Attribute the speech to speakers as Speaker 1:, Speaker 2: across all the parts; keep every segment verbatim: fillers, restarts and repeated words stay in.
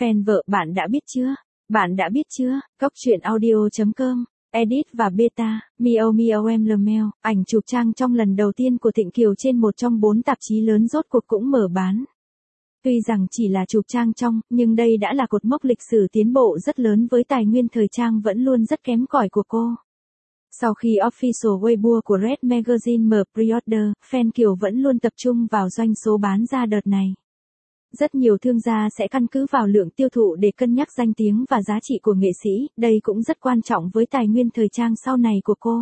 Speaker 1: Fan vợ bạn đã biết chưa? Bạn đã biết chưa? Cóc truyện audio chấm com, edit và beta, Miao Miao em lờ meo, ảnh chụp trang trong lần đầu tiên của Thịnh Kiều trên một trong bốn tạp chí lớn rốt cuộc cũng mở bán. Tuy rằng chỉ là chụp trang trong, nhưng đây đã là cột mốc lịch sử tiến bộ rất lớn với tài nguyên thời trang vẫn luôn rất kém cỏi của cô. Sau khi official Weibo của Red Magazine mở pre-order, fan Kiều vẫn luôn tập trung vào doanh số bán ra đợt này. Rất nhiều thương gia sẽ căn cứ vào lượng tiêu thụ để cân nhắc danh tiếng và giá trị của nghệ sĩ, đây cũng rất quan trọng với tài nguyên thời trang sau này của cô.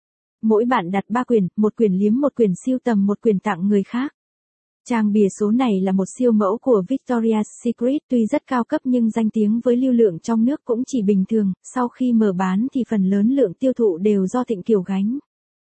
Speaker 1: Mỗi bạn đặt ba quyển, một quyển liếm một quyển siêu tầm một quyển tặng người khác. Trang bìa số này là một siêu mẫu của Victoria's Secret, tuy rất cao cấp nhưng danh tiếng với lưu lượng trong nước cũng chỉ bình thường, sau khi mở bán thì phần lớn lượng tiêu thụ đều do Thịnh Kiều gánh.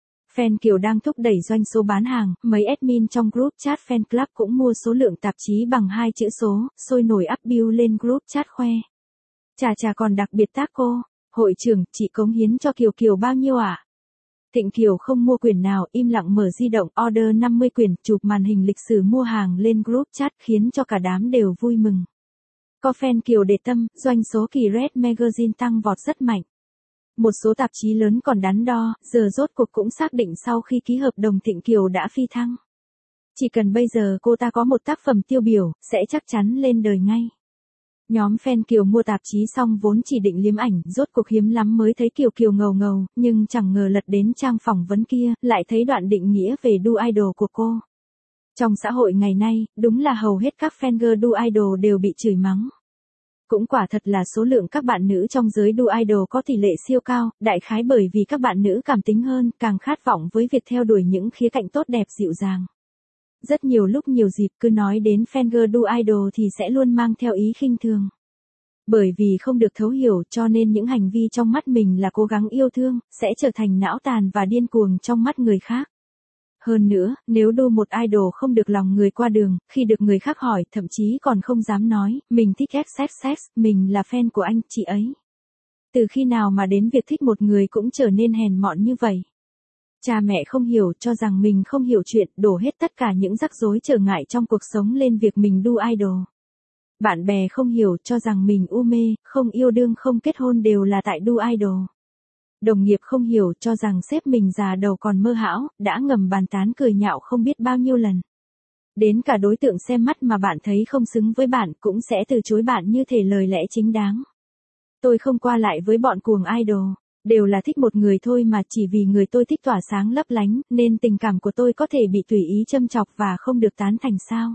Speaker 1: Fan Kiều đang thúc đẩy doanh số bán hàng, mấy admin trong group chat fan club cũng mua số lượng tạp chí bằng hai chữ số, sôi nổi up bill lên group chat khoe. Chà chà còn đặc biệt tác cô, hội trưởng, chị cống hiến cho Kiều Kiều bao nhiêu ạ? À? Thịnh Kiều không mua quyển nào, im lặng mở di động, order năm mươi quyển, chụp màn hình lịch sử mua hàng lên group chat khiến cho cả đám đều vui mừng. Có fan Kiều để tâm, doanh số kỳ Red Magazine tăng vọt rất mạnh. Một số tạp chí lớn còn đắn đo, giờ rốt cuộc cũng xác định sau khi ký hợp đồng Thịnh Kiều đã phi thăng. Chỉ cần bây giờ cô ta có một tác phẩm tiêu biểu, sẽ chắc chắn lên đời ngay. Nhóm fan Kiều mua tạp chí xong vốn chỉ định liếm ảnh, rốt cuộc hiếm lắm mới thấy Kiều Kiều ngầu ngầu, nhưng chẳng ngờ lật đến trang phỏng vấn kia, lại thấy đoạn định nghĩa về đu idol của cô. Trong xã hội ngày nay, đúng là hầu hết các fan girl đu idol đều bị chửi mắng. Cũng quả thật là số lượng các bạn nữ trong giới đu idol có tỷ lệ siêu cao, đại khái bởi vì các bạn nữ cảm tính hơn, càng khát vọng với việc theo đuổi những khía cạnh tốt đẹp dịu dàng. Rất nhiều lúc nhiều dịp cứ nói đến fan girl đu idol thì sẽ luôn mang theo ý khinh thường. Bởi vì không được thấu hiểu cho nên những hành vi trong mắt mình là cố gắng yêu thương, sẽ trở thành não tàn và điên cuồng trong mắt người khác. Hơn nữa, nếu đu một idol không được lòng người qua đường, khi được người khác hỏi, thậm chí còn không dám nói, mình thích ích ích ích, mình là fan của anh, chị ấy. Từ khi nào mà đến việc thích một người cũng trở nên hèn mọn như vậy? Cha mẹ không hiểu, cho rằng mình không hiểu chuyện, đổ hết tất cả những rắc rối trở ngại trong cuộc sống lên việc mình đu idol. Bạn bè không hiểu, cho rằng mình u mê, không yêu đương không kết hôn đều là tại đu idol. Đồng nghiệp không hiểu, cho rằng sếp mình già đầu còn mơ hão, đã ngầm bàn tán cười nhạo không biết bao nhiêu lần. Đến cả đối tượng xem mắt mà bạn thấy không xứng với bạn cũng sẽ từ chối bạn như thể lời lẽ chính đáng. Tôi không qua lại với bọn cuồng idol, đều là thích một người thôi mà chỉ vì người tôi thích tỏa sáng lấp lánh, nên tình cảm của tôi có thể bị tùy ý châm chọc và không được tán thành sao?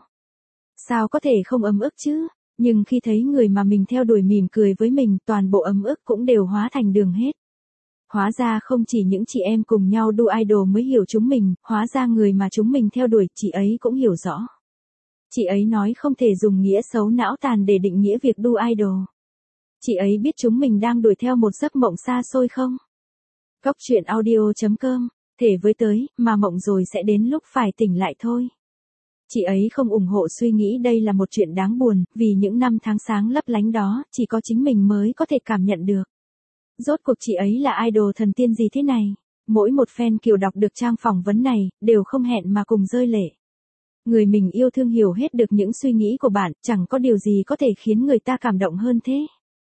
Speaker 1: Sao có thể không ấm ức chứ? Nhưng khi thấy người mà mình theo đuổi mỉm cười với mình, toàn bộ ấm ức cũng đều hóa thành đường hết. Hóa ra không chỉ những chị em cùng nhau đu idol mới hiểu chúng mình, hóa ra người mà chúng mình theo đuổi, chị ấy cũng hiểu rõ. Chị ấy nói không thể dùng nghĩa xấu não tàn để định nghĩa việc đu idol. Chị ấy biết chúng mình đang đuổi theo một giấc mộng xa xôi không? Cóc truyện audio chấm com, thể với tới, mà mộng rồi sẽ đến lúc phải tỉnh lại thôi. Chị ấy không ủng hộ suy nghĩ đây là một chuyện đáng buồn, vì những năm tháng sáng lấp lánh đó, chỉ có chính mình mới có thể cảm nhận được. Rốt cuộc chị ấy là idol thần tiên gì thế này? Mỗi một fan Kiều đọc được trang phỏng vấn này, đều không hẹn mà cùng rơi lệ. Người mình yêu thương hiểu hết được những suy nghĩ của bạn, chẳng có điều gì có thể khiến người ta cảm động hơn thế.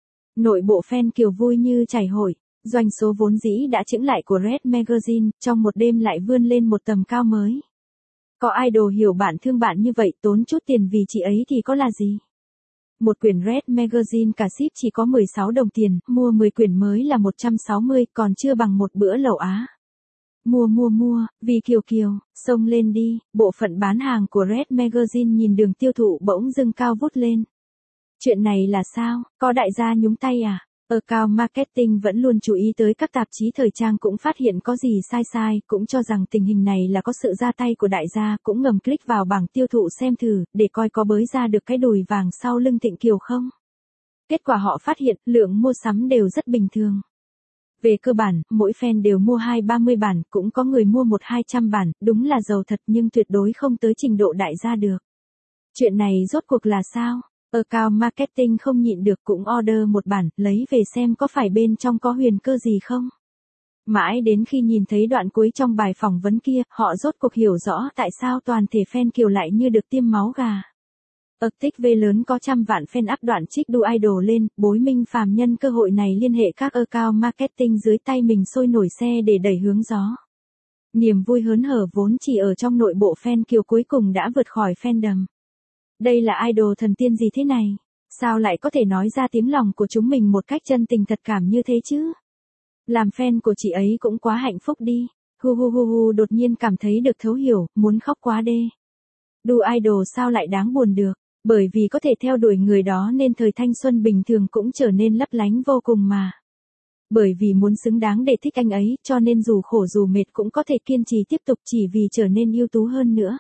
Speaker 1: Nội bộ fan Kiều vui như chảy hội, doanh số vốn dĩ đã chững lại của Red Magazine, trong một đêm lại vươn lên một tầm cao mới. Có idol hiểu bạn thương bạn như vậy, tốn chút tiền vì chị ấy thì có là gì? Một quyển Red Magazine cả ship chỉ có mười sáu đồng tiền, mua mười quyển mới là một trăm sáu mươi, còn chưa bằng một bữa lẩu Á. Mua mua mua, vì Kiều Kiều, xông lên đi, bộ phận bán hàng của Red Magazine nhìn đường tiêu thụ bỗng dưng cao vút lên. Chuyện này là sao, có đại gia nhúng tay à? Account Marketing vẫn luôn chú ý tới các tạp chí thời trang cũng phát hiện có gì sai sai, cũng cho rằng tình hình này là có sự ra tay của đại gia, cũng ngầm click vào bảng tiêu thụ xem thử, để coi có bới ra được cái đùi vàng sau lưng Thịnh Kiều không. Kết quả họ phát hiện, lượng mua sắm đều rất bình thường. Về cơ bản, mỗi fan đều mua hai ba mươi bản, cũng có người mua một hai trăm bản, đúng là giàu thật nhưng tuyệt đối không tới trình độ đại gia được. Chuyện này rốt cuộc là sao? Account Marketing không nhịn được cũng order một bản, lấy về xem có phải bên trong có huyền cơ gì không. Mãi đến khi nhìn thấy đoạn cuối trong bài phỏng vấn kia, họ rốt cuộc hiểu rõ tại sao toàn thể fan Kiều lại như được tiêm máu gà. Arctic V lớn có trăm vạn fan áp đoạn trích đu idol lên, Bối Minh Phàm nhân cơ hội này liên hệ các account marketing dưới tay mình sôi nổi xe để đẩy hướng gió. Niềm vui hớn hở vốn chỉ ở trong nội bộ fan Kiều cuối cùng đã vượt khỏi fandom. Đây là idol thần tiên gì thế này? Sao lại có thể nói ra tiếng lòng của chúng mình một cách chân tình thật cảm như thế chứ? Làm fan của chị ấy cũng quá hạnh phúc đi. Hu hu hu hu đột nhiên cảm thấy được thấu hiểu, muốn khóc quá đê. Đu idol sao lại đáng buồn được? Bởi vì có thể theo đuổi người đó nên thời thanh xuân bình thường cũng trở nên lấp lánh vô cùng mà. Bởi vì muốn xứng đáng để thích anh ấy, cho nên dù khổ dù mệt cũng có thể kiên trì tiếp tục chỉ vì trở nên ưu tú hơn nữa.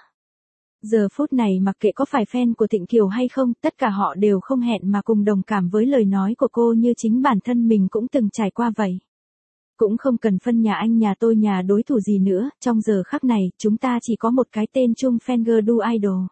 Speaker 1: Giờ phút này mặc kệ có phải fan của Thịnh Kiều hay không, tất cả họ đều không hẹn mà cùng đồng cảm với lời nói của cô như chính bản thân mình cũng từng trải qua vậy. Cũng không cần phân nhà anh nhà tôi nhà đối thủ gì nữa, trong giờ khắc này, chúng ta chỉ có một cái tên chung Fanger đu idol.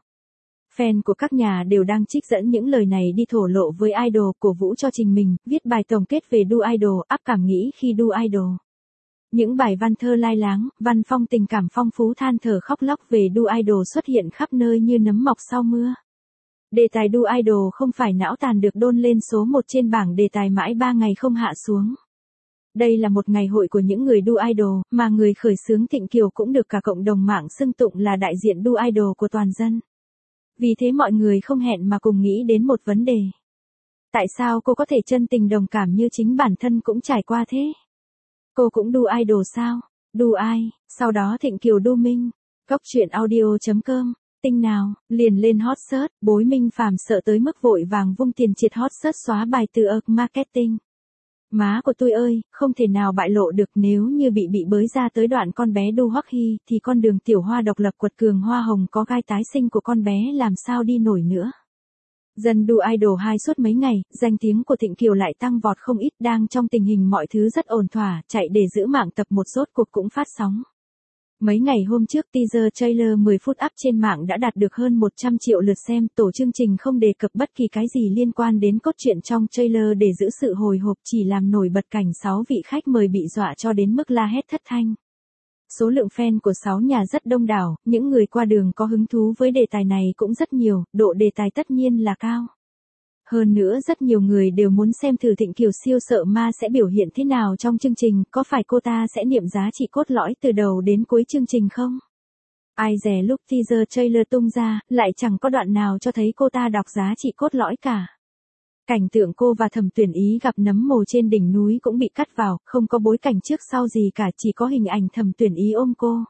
Speaker 1: Fan của các nhà đều đang trích dẫn những lời này đi thổ lộ với idol, cổ vũ cho trình mình, viết bài tổng kết về đu idol, áp cảm nghĩ khi đu idol. Những bài văn thơ lai láng, văn phong tình cảm phong phú than thở khóc lóc về đu idol xuất hiện khắp nơi như nấm mọc sau mưa. Đề tài đu idol không phải não tàn được đôn lên số một trên bảng đề tài mãi ba ngày không hạ xuống. Đây là một ngày hội của những người đu idol, mà người khởi xướng Thịnh Kiều cũng được cả cộng đồng mạng xưng tụng là đại diện đu idol của toàn dân. Vì thế mọi người không hẹn mà cùng nghĩ đến một vấn đề. Tại sao cô có thể chân tình đồng cảm như chính bản thân cũng trải qua thế? Cô cũng đu idol sao? Đu ai? Sau đó Thịnh Kiều đu Minh. Góc truyện audio chấm com. Tinh nào, liền lên hot search, Bối Minh Phàm sợ tới mức vội vàng vung tiền triệt hot search xóa bài từ Arc Marketing. Má của tôi ơi, không thể nào bại lộ được, nếu như bị bị bới ra tới đoạn con bé đu Hoắc Hy thì con đường tiểu hoa độc lập quật cường hoa hồng có gai tái sinh của con bé làm sao đi nổi nữa. Dân đu idol hai suốt mấy ngày, danh tiếng của Thịnh Kiều lại tăng vọt không ít, đang trong tình hình mọi thứ rất ổn thỏa, chạy để giữ mạng tập một rốt cuộc cũng phát sóng. Mấy ngày hôm trước teaser trailer mười phút up trên mạng đã đạt được hơn một trăm triệu lượt xem, tổ chương trình không đề cập bất kỳ cái gì liên quan đến cốt truyện trong trailer để giữ sự hồi hộp, chỉ làm nổi bật cảnh sáu vị khách mời bị dọa cho đến mức la hét thất thanh. Số lượng fan của sáu nhà rất đông đảo, những người qua đường có hứng thú với đề tài này cũng rất nhiều, độ đề tài tất nhiên là cao. Hơn nữa rất nhiều người đều muốn xem thử Thịnh Kiều siêu sợ ma sẽ biểu hiện thế nào trong chương trình, có phải cô ta sẽ niệm giá trị cốt lõi từ đầu đến cuối chương trình không? Ai dè lúc teaser trailer tung ra, lại chẳng có đoạn nào cho thấy cô ta đọc giá trị cốt lõi cả. Cảnh tượng cô và Thẩm Tuyển Ý gặp nấm mồ trên đỉnh núi cũng bị cắt vào, không có bối cảnh trước sau gì cả, chỉ có hình ảnh Thẩm Tuyển Ý ôm cô.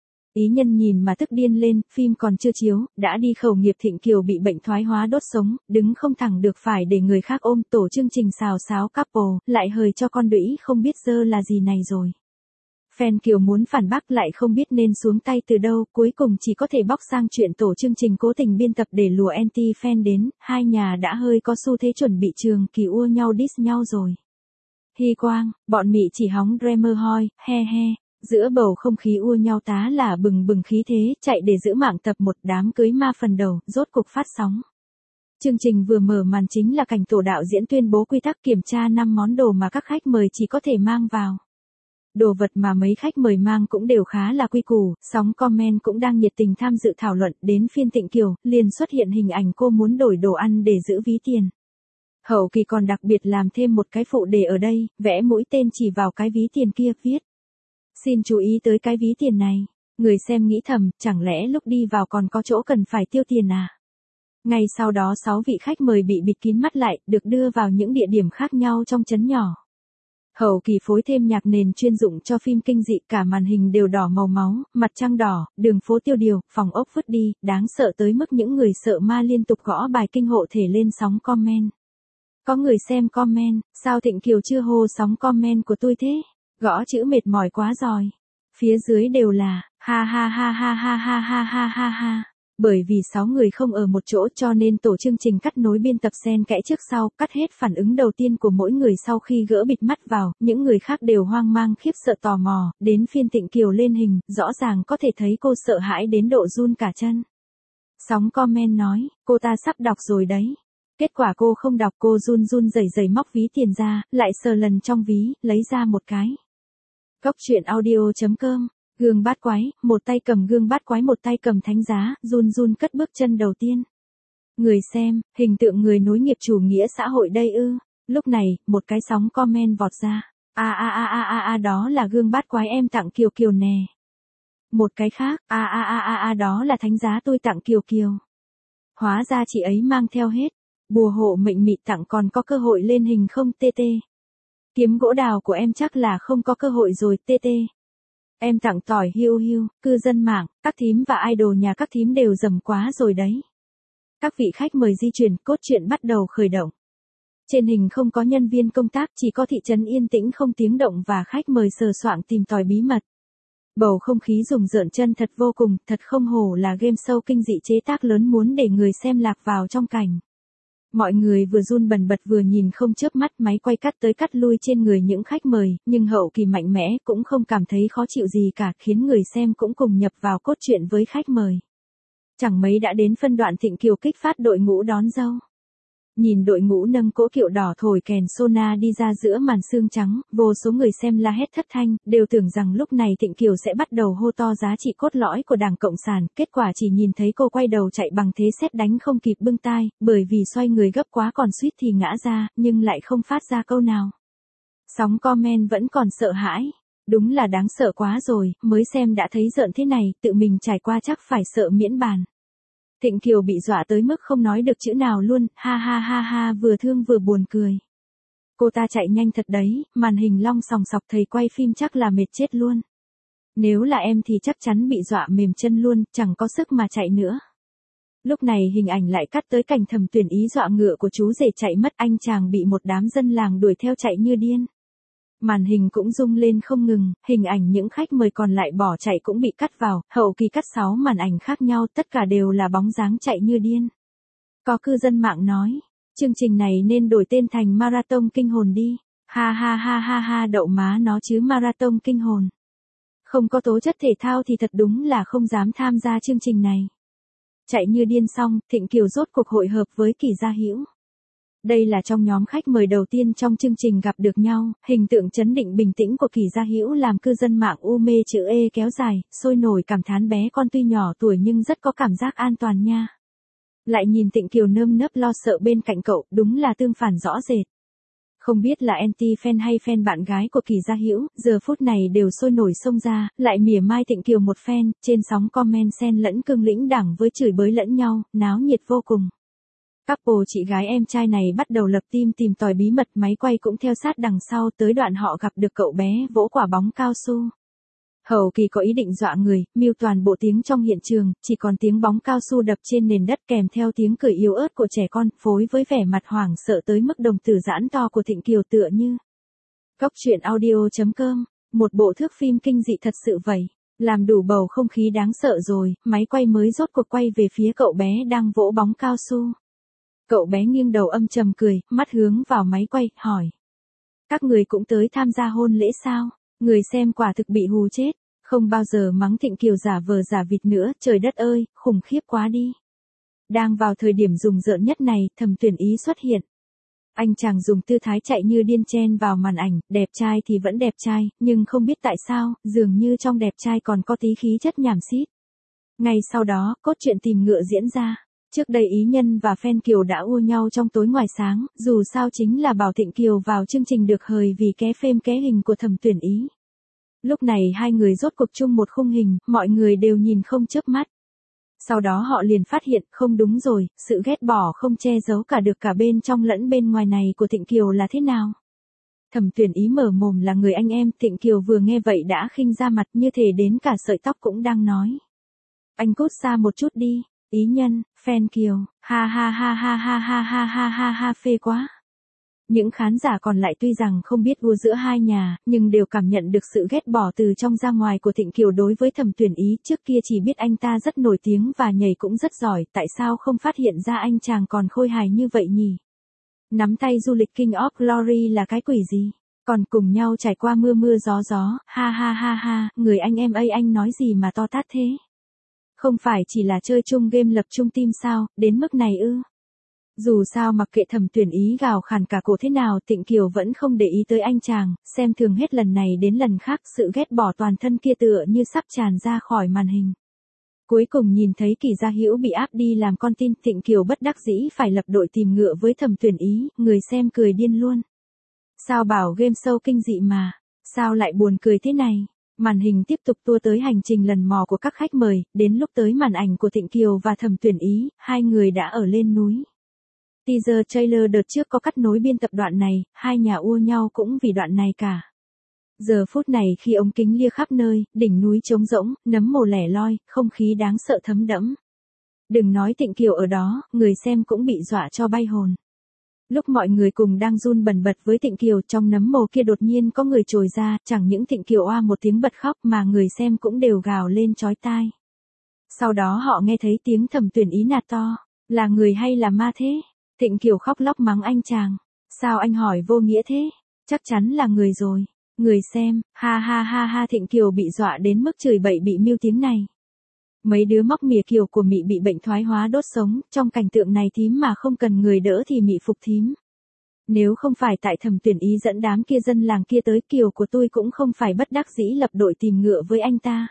Speaker 1: Ý nhân nhìn mà tức điên lên, phim còn chưa chiếu, đã đi khẩu nghiệp Thịnh Kiều bị bệnh thoái hóa đốt sống, đứng không thẳng được phải để người khác ôm, tổ chương trình xào xáo couple, lại hời cho con đũy không biết dơ là gì này rồi. Fan Kiều muốn phản bác lại không biết nên xuống tay từ đâu, cuối cùng chỉ có thể bóc sang chuyện tổ chương trình cố tình biên tập để lùa anti-fan đến, hai nhà đã hơi có xu thế chuẩn bị trường kỳ ua nhau diss nhau rồi. Hy Quang, bọn mị chỉ hóng Dreamer hoi, he he. Giữa bầu không khí ua nhau tá là bừng bừng khí thế, chạy để giữ mạng tập một đám cưới ma phần đầu, rốt cục phát sóng. Chương trình vừa mở màn chính là cảnh tổ đạo diễn tuyên bố quy tắc kiểm tra năm món đồ mà các khách mời chỉ có thể mang vào. Đồ vật mà mấy khách mời mang cũng đều khá là quy củ, sóng comment cũng đang nhiệt tình tham dự thảo luận, đến phiên Thịnh Kiều, liền xuất hiện hình ảnh cô muốn đổi đồ ăn để giữ ví tiền. Hậu kỳ còn đặc biệt làm thêm một cái phụ đề ở đây, vẽ mũi tên chỉ vào cái ví tiền kia, viết. Xin chú ý tới cái ví tiền này. Người xem nghĩ thầm, chẳng lẽ lúc đi vào còn có chỗ cần phải tiêu tiền à? Ngay sau đó sáu vị khách mời bị bịt kín mắt lại, được đưa vào những địa điểm khác nhau trong trấn nhỏ. Hậu kỳ phối thêm nhạc nền chuyên dụng cho phim kinh dị, cả màn hình đều đỏ màu máu, mặt trăng đỏ, đường phố tiêu điều, phòng ốc vứt đi, đáng sợ tới mức những người sợ ma liên tục gõ bài kinh hộ thể lên sóng comment. Có người xem comment, sao Thịnh Kiều chưa hô sóng comment của tôi thế? Gõ chữ mệt mỏi quá rồi. Phía dưới đều là, ha ha ha ha ha ha ha ha ha ha. Bởi vì sáu người không ở một chỗ cho nên tổ chương trình cắt nối biên tập xen kẽ trước sau, cắt hết phản ứng đầu tiên của mỗi người sau khi gỡ bịt mắt vào, những người khác đều hoang mang khiếp sợ tò mò, đến phiên Thịnh Kiều lên hình, rõ ràng có thể thấy cô sợ hãi đến độ run cả chân. Sóng comment nói, cô ta sắp đọc rồi đấy. Kết quả cô không đọc, cô run run rẩy rẩy móc ví tiền ra, lại sờ lần trong ví, lấy ra một cái. Góc truyện audio chấm com. Gương bát quái, một tay cầm gương bát quái một tay cầm thánh giá, run run cất bước chân đầu tiên. Người xem, hình tượng người nối nghiệp chủ nghĩa xã hội đây ư. Lúc này, một cái sóng comment vọt ra. A a a a a a đó là gương bát quái em tặng Kiều Kiều nè. Một cái khác, a a a a a đó là thánh giá tôi tặng Kiều Kiều. Hóa ra chị ấy mang theo hết. Bùa hộ mệnh mị tặng còn có cơ hội lên hình không tê tê. Kiếm gỗ đào của em chắc là không có cơ hội rồi tê tê. Em tặng tỏi hiu hiu, cư dân mạng, các thím và idol nhà các thím đều dầm quá rồi đấy. Các vị khách mời di chuyển, cốt truyện bắt đầu khởi động. Trên hình không có nhân viên công tác, chỉ có thị trấn yên tĩnh không tiếng động và khách mời sờ soạng tìm tòi bí mật. Bầu không khí rùng rợn chân thật vô cùng, thật không hổ là game show kinh dị chế tác lớn muốn để người xem lạc vào trong cảnh. Mọi người vừa run bần bật vừa nhìn không chớp mắt, máy quay cắt tới cắt lui trên người những khách mời, nhưng hậu kỳ mạnh mẽ cũng không cảm thấy khó chịu gì cả, khiến người xem cũng cùng nhập vào cốt truyện với khách mời. Chẳng mấy đã đến phân đoạn Thịnh Kiều kích phát đội ngũ đón dâu. Nhìn đội ngũ nâng cỗ kiệu đỏ thổi kèn sona đi ra giữa màn sương trắng, vô số người xem la hét thất thanh, đều tưởng rằng lúc này Thịnh Kiều sẽ bắt đầu hô to giá trị cốt lõi của Đảng Cộng sản, kết quả chỉ nhìn thấy cô quay đầu chạy bằng thế sét đánh không kịp bưng tai, bởi vì xoay người gấp quá còn suýt thì ngã ra, nhưng lại không phát ra câu nào. Sóng comment vẫn còn sợ hãi. Đúng là đáng sợ quá rồi, mới xem đã thấy rợn thế này, tự mình trải qua chắc phải sợ miễn bàn. Thịnh Kiều bị dọa tới mức không nói được chữ nào luôn, ha ha ha ha, vừa thương vừa buồn cười. Cô ta chạy nhanh thật đấy, màn hình long sòng sọc, thầy quay phim chắc là mệt chết luôn. Nếu là em thì chắc chắn bị dọa mềm chân luôn, chẳng có sức mà chạy nữa. Lúc này hình ảnh lại cắt tới cảnh Thẩm Tuyển Ý dọa ngựa của chú rể chạy mất, anh chàng bị một đám dân làng đuổi theo chạy như điên. Màn hình cũng rung lên không ngừng, hình ảnh những khách mời còn lại bỏ chạy cũng bị cắt vào, hậu kỳ cắt sáu màn ảnh khác nhau, tất cả đều là bóng dáng chạy như điên. Có cư dân mạng nói, chương trình này nên đổi tên thành Marathon Kinh Hồn đi. Ha ha ha ha ha, đậu má nó chứ, Marathon Kinh Hồn. Không có tố chất thể thao thì thật đúng là không dám tham gia chương trình này. Chạy như điên xong, Thịnh Kiều rốt cuộc hội hợp với Kỳ Gia Hữu. Đây là trong nhóm khách mời đầu tiên trong chương trình gặp được nhau, hình tượng trấn định bình tĩnh của Kỳ Gia Hữu làm cư dân mạng u mê chữ E kéo dài, sôi nổi cảm thán bé con tuy nhỏ tuổi nhưng rất có cảm giác an toàn nha. Lại nhìn Thịnh Kiều nơm nớp lo sợ bên cạnh cậu, đúng là tương phản rõ rệt. Không biết là anti-fan hay fan bạn gái của Kỳ Gia Hữu, giờ phút này đều sôi nổi xông ra, lại mỉa mai Thịnh Kiều một phen, trên sóng comment xen lẫn cương lĩnh đảng với chửi bới lẫn nhau, náo nhiệt vô cùng. Couple chị gái em trai này bắt đầu lập team tìm tòi bí mật, máy quay cũng theo sát đằng sau, tới đoạn họ gặp được cậu bé vỗ quả bóng cao su. Hậu kỳ có ý định dọa người, mưu toàn bộ tiếng trong hiện trường, chỉ còn tiếng bóng cao su đập trên nền đất kèm theo tiếng cười yếu ớt của trẻ con, phối với vẻ mặt hoảng sợ tới mức đồng tử giãn to của Thịnh Kiều tựa như. Cốc truyện audio chấm com, một bộ thước phim kinh dị thật sự vậy. Làm đủ bầu không khí đáng sợ rồi, máy quay mới rốt cuộc quay về phía cậu bé đang vỗ bóng cao su. Cậu bé nghiêng đầu âm trầm cười, mắt hướng vào máy quay, hỏi. Các người cũng tới tham gia hôn lễ sao? Người xem quả thực bị hù chết, không bao giờ mắng Thịnh Kiều giả vờ giả vịt nữa, trời đất ơi, khủng khiếp quá đi. Đang vào thời điểm rùng rợn nhất này, Thẩm Tuyển Ý xuất hiện. Anh chàng dùng tư thái chạy như điên chen vào màn ảnh, đẹp trai thì vẫn đẹp trai, nhưng không biết tại sao, dường như trong đẹp trai còn có tí khí chất nhảm xít. Ngay sau đó, cốt truyện tìm ngựa diễn ra. Trước đây Ý Nhân và fan Kiều đã ua nhau trong tối ngoài sáng, dù sao chính là bảo Thịnh Kiều vào chương trình được hời vì ké phêm ké hình của Thẩm Tuyển Ý. Lúc này hai người rốt cuộc chung một khung hình, mọi người đều nhìn không chớp mắt. Sau đó họ liền phát hiện, không đúng rồi, sự ghét bỏ không che giấu cả được cả bên trong lẫn bên ngoài này của Thịnh Kiều là thế nào? Thẩm Tuyển Ý mở mồm là người anh em, Thịnh Kiều vừa nghe vậy đã khinh ra mặt, như thể đến cả sợi tóc cũng đang nói. Anh cút xa một chút đi. Ý Nhân, fan Kiều, ha ha ha ha ha ha ha ha ha ha, phê quá. Những khán giả còn lại tuy rằng không biết vua giữa hai nhà, nhưng đều cảm nhận được sự ghét bỏ từ trong ra ngoài của Thịnh Kiều đối với Thẩm Tuyển Ý, trước kia chỉ biết anh ta rất nổi tiếng và nhảy cũng rất giỏi, tại sao không phát hiện ra anh chàng còn khôi hài như vậy nhỉ? Nắm tay du lịch King of Glory là cái quỷ gì? Còn cùng nhau trải qua mưa mưa gió gió, ha ha ha ha, người anh em ơi anh nói gì mà to tát thế? Không phải chỉ là chơi chung game lập chung team sao, đến mức này ư? Dù sao mặc kệ Thẩm Tuyển Ý gào khàn cả cổ thế nào, Thịnh Kiều vẫn không để ý tới anh chàng, xem thường hết lần này đến lần khác, sự ghét bỏ toàn thân kia tựa như sắp tràn ra khỏi màn hình. Cuối cùng nhìn thấy Kỳ Gia Hữu bị áp đi làm con tin, Thịnh Kiều bất đắc dĩ phải lập đội tìm ngựa với Thẩm Tuyển Ý, người xem cười điên luôn. Sao bảo game show kinh dị mà, sao lại buồn cười thế này? Màn hình tiếp tục tua tới hành trình lần mò của các khách mời, đến lúc tới màn ảnh của Thịnh Kiều và Thẩm Tuyển Ý, hai người đã ở lên núi. Teaser trailer đợt trước có cắt nối biên tập đoạn này, hai nhà ua nhau cũng vì đoạn này cả. Giờ phút này khi ống kính lia khắp nơi, đỉnh núi trống rỗng, nấm mồ lẻ loi, không khí đáng sợ thấm đẫm. Đừng nói Thịnh Kiều ở đó, người xem cũng bị dọa cho bay hồn. Lúc mọi người cùng đang run bần bật với Thịnh Kiều, trong nấm mồ kia đột nhiên có người trồi ra, chẳng những Thịnh Kiều oa một tiếng bật khóc mà người xem cũng đều gào lên chói tai. Sau đó họ nghe thấy tiếng Thẩm Tuyển Ý nạt to, là người hay là ma thế? Thịnh Kiều khóc lóc mắng anh chàng, sao anh hỏi vô nghĩa thế? Chắc chắn là người rồi. Người xem, ha ha ha ha, Thịnh Kiều bị dọa đến mức chửi bậy bị miêu tiếng này. Mấy đứa móc mỉa Kiều của Mị bị bệnh thoái hóa đốt sống, trong cảnh tượng này thím mà không cần người đỡ thì Mị phục thím. Nếu không phải tại Thẩm Tuyển Ý dẫn đám kia dân làng kia tới, Kiều của tôi cũng không phải bất đắc dĩ lập đội tìm ngựa với anh ta.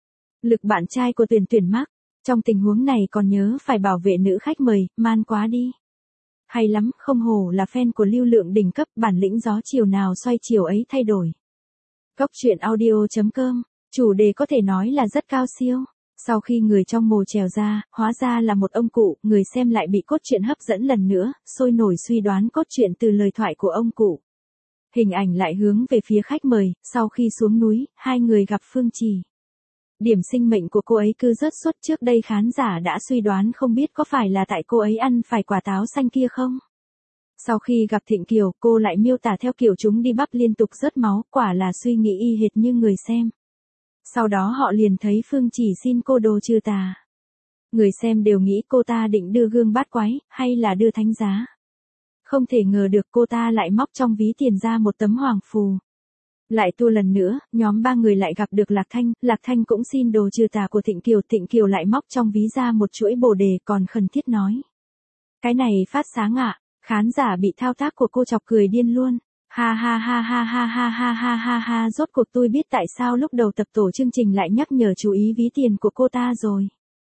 Speaker 1: Lực bạn trai của Tuyển Tuyển mắc, trong tình huống này còn nhớ phải bảo vệ nữ khách mời, man quá đi. Hay lắm, không hổ là fan của lưu lượng đỉnh cấp, bản lĩnh gió chiều nào xoay chiều ấy thay đổi. Cốc truyện audio chấm com, chủ đề có thể nói là rất cao siêu. Sau khi người trong mồ trèo ra, hóa ra là một ông cụ, người xem lại bị cốt truyện hấp dẫn lần nữa, sôi nổi suy đoán cốt truyện từ lời thoại của ông cụ. Hình ảnh lại hướng về phía khách mời, sau khi xuống núi, hai người gặp Phương Trì. Điểm sinh mệnh của cô ấy cứ rớt suốt, trước đây khán giả đã suy đoán không biết có phải là tại cô ấy ăn phải quả táo xanh kia không? Sau khi gặp Thịnh Kiều, cô lại miêu tả theo kiểu chúng đi bắp liên tục rớt máu, quả là suy nghĩ y hệt như người xem. Sau đó họ liền thấy Phương Chỉ xin cô đồ trừ tà. Người xem đều nghĩ cô ta định đưa gương bát quái, hay là đưa thánh giá. Không thể ngờ được cô ta lại móc trong ví tiền ra một tấm hoàng phù. Lại tua lần nữa, nhóm ba người lại gặp được Lạc Thanh, Lạc Thanh cũng xin đồ trừ tà của Thịnh Kiều, Thịnh Kiều lại móc trong ví ra một chuỗi bồ đề, còn khẩn thiết nói. Cái này phát sáng ạ, khán giả bị thao tác của cô chọc cười điên luôn. Ha ha ha ha ha ha ha ha ha ha, rốt cuộc tôi biết tại sao lúc đầu tập tổ chương trình lại nhắc nhở chú ý ví tiền của cô ta rồi.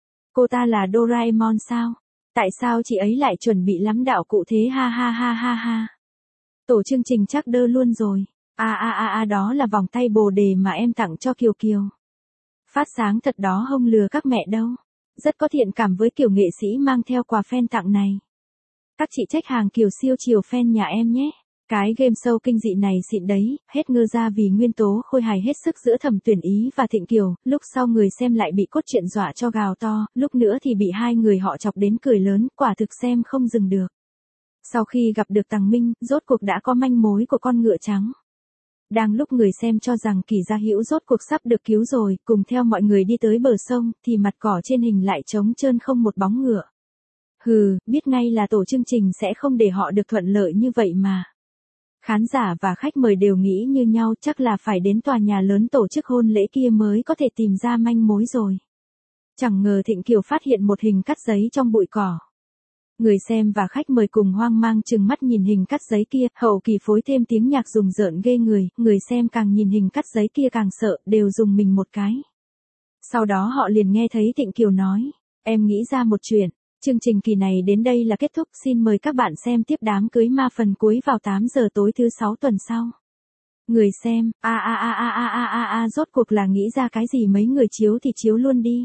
Speaker 1: Cô ta là Doraemon sao? Tại sao chị ấy lại chuẩn bị lắm đạo cụ thế, ha ha ha ha ha. Tổ chương trình chắc đơ luôn rồi. A a a a, đó là vòng tay bồ đề mà em tặng cho Kiều Kiều. Phát sáng thật đó, không lừa các mẹ đâu. Rất có thiện cảm với kiểu nghệ sĩ mang theo quà fan tặng này. Các chị trách hàng Kiều siêu chiều fan nhà em nhé. Cái game show kinh dị này xịn đấy, hết ngơ ra vì nguyên tố khôi hài hết sức giữa Thẩm Tuyển Ý và Thịnh Kiều, lúc sau người xem lại bị cốt truyện dọa cho gào to, lúc nữa thì bị hai người họ chọc đến cười lớn, quả thực xem không dừng được. Sau khi gặp được Tằng Minh, rốt cuộc đã có manh mối của con ngựa trắng. Đang lúc người xem cho rằng Kỳ Gia Hữu rốt cuộc sắp được cứu rồi, cùng theo mọi người đi tới bờ sông, thì mặt cỏ trên hình lại trống trơn không một bóng ngựa. Hừ, biết ngay là tổ chương trình sẽ không để họ được thuận lợi như vậy mà. Khán giả và khách mời đều nghĩ như nhau, chắc là phải đến tòa nhà lớn tổ chức hôn lễ kia mới có thể tìm ra manh mối rồi. Chẳng ngờ Thịnh Kiều phát hiện một hình cắt giấy trong bụi cỏ. Người xem và khách mời cùng hoang mang trừng mắt nhìn hình cắt giấy kia, hậu kỳ phối thêm tiếng nhạc rùng rợn ghê người, người xem càng nhìn hình cắt giấy kia càng sợ, đều dùng mình một cái. Sau đó họ liền nghe thấy Thịnh Kiều nói, em nghĩ ra một chuyện, chương trình kỳ này đến đây là kết thúc, xin mời các bạn xem tiếp đám cưới ma phần cuối vào tám giờ tối thứ sáu tuần sau. Người xem, a a a a a a a a, rốt cuộc là nghĩ ra cái gì, mấy người chiếu thì chiếu luôn đi.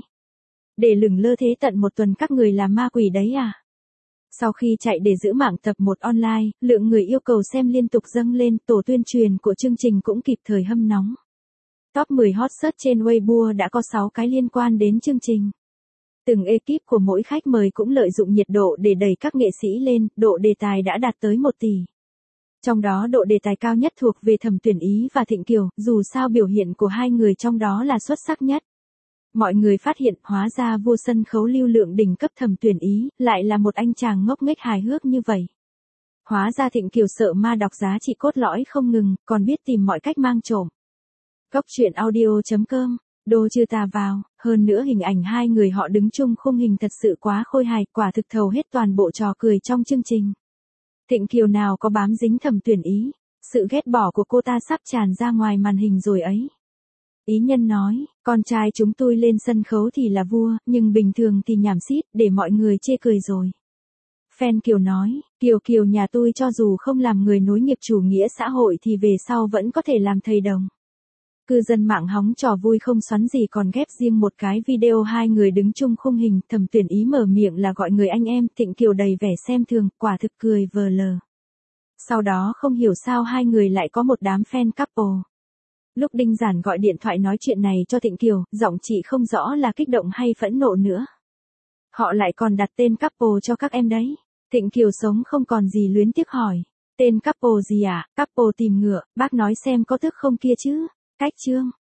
Speaker 1: Để lửng lơ thế tận một tuần các người là ma quỷ đấy à? Sau khi chạy để giữ mạng tập một online, lượng người yêu cầu xem liên tục dâng lên, tổ tuyên truyền của chương trình cũng kịp thời hâm nóng. Top mười hot search trên Weibo đã có sáu cái liên quan đến chương trình. Từng ekip của mỗi khách mời cũng lợi dụng nhiệt độ để đẩy các nghệ sĩ lên, độ đề tài đã đạt tới một tỷ. Trong đó độ đề tài cao nhất thuộc về Thẩm Tuyển Ý và Thịnh Kiều, dù sao biểu hiện của hai người trong đó là xuất sắc nhất. Mọi người phát hiện, hóa ra vua sân khấu lưu lượng đỉnh cấp Thẩm Tuyển Ý, lại là một anh chàng ngốc nghếch hài hước như vậy. Hóa ra Thịnh Kiều sợ ma đọc giá trị cốt lõi không ngừng, còn biết tìm mọi cách mang trộm. Cốc truyện audio chấm com, đồ trừ tà vào, hơn nữa hình ảnh hai người họ đứng chung khung hình thật sự quá khôi hài, quả thực thầu hết toàn bộ trò cười trong chương trình. Thịnh Kiều nào có bám dính Thẩm Tuyển Ý, sự ghét bỏ của cô ta sắp tràn ra ngoài màn hình rồi ấy. Ý nhân nói, con trai chúng tôi lên sân khấu thì là vua, nhưng bình thường thì nhảm xít, để mọi người chê cười rồi. Fan Kiều nói, Kiều Kiều nhà tôi cho dù không làm người nối nghiệp chủ nghĩa xã hội thì về sau vẫn có thể làm thầy đồng. Cư dân mạng hóng trò vui không xoắn gì còn ghép riêng một cái video hai người đứng chung khung hình, Thẩm Tuyển ý mở miệng là gọi người anh em, Thịnh Kiều đầy vẻ xem thường, quả thực cười vờ lờ. Sau đó không hiểu sao hai người lại có một đám fan couple. Lúc Đinh Giản gọi điện thoại nói chuyện này cho Thịnh Kiều, giọng chị không rõ là kích động hay phẫn nộ nữa. Họ lại còn đặt tên couple cho các em đấy. Thịnh Kiều sống không còn gì luyến tiếc hỏi. Tên couple gì à? Couple tìm ngựa, bác nói xem có tức không kia chứ? Cách chương.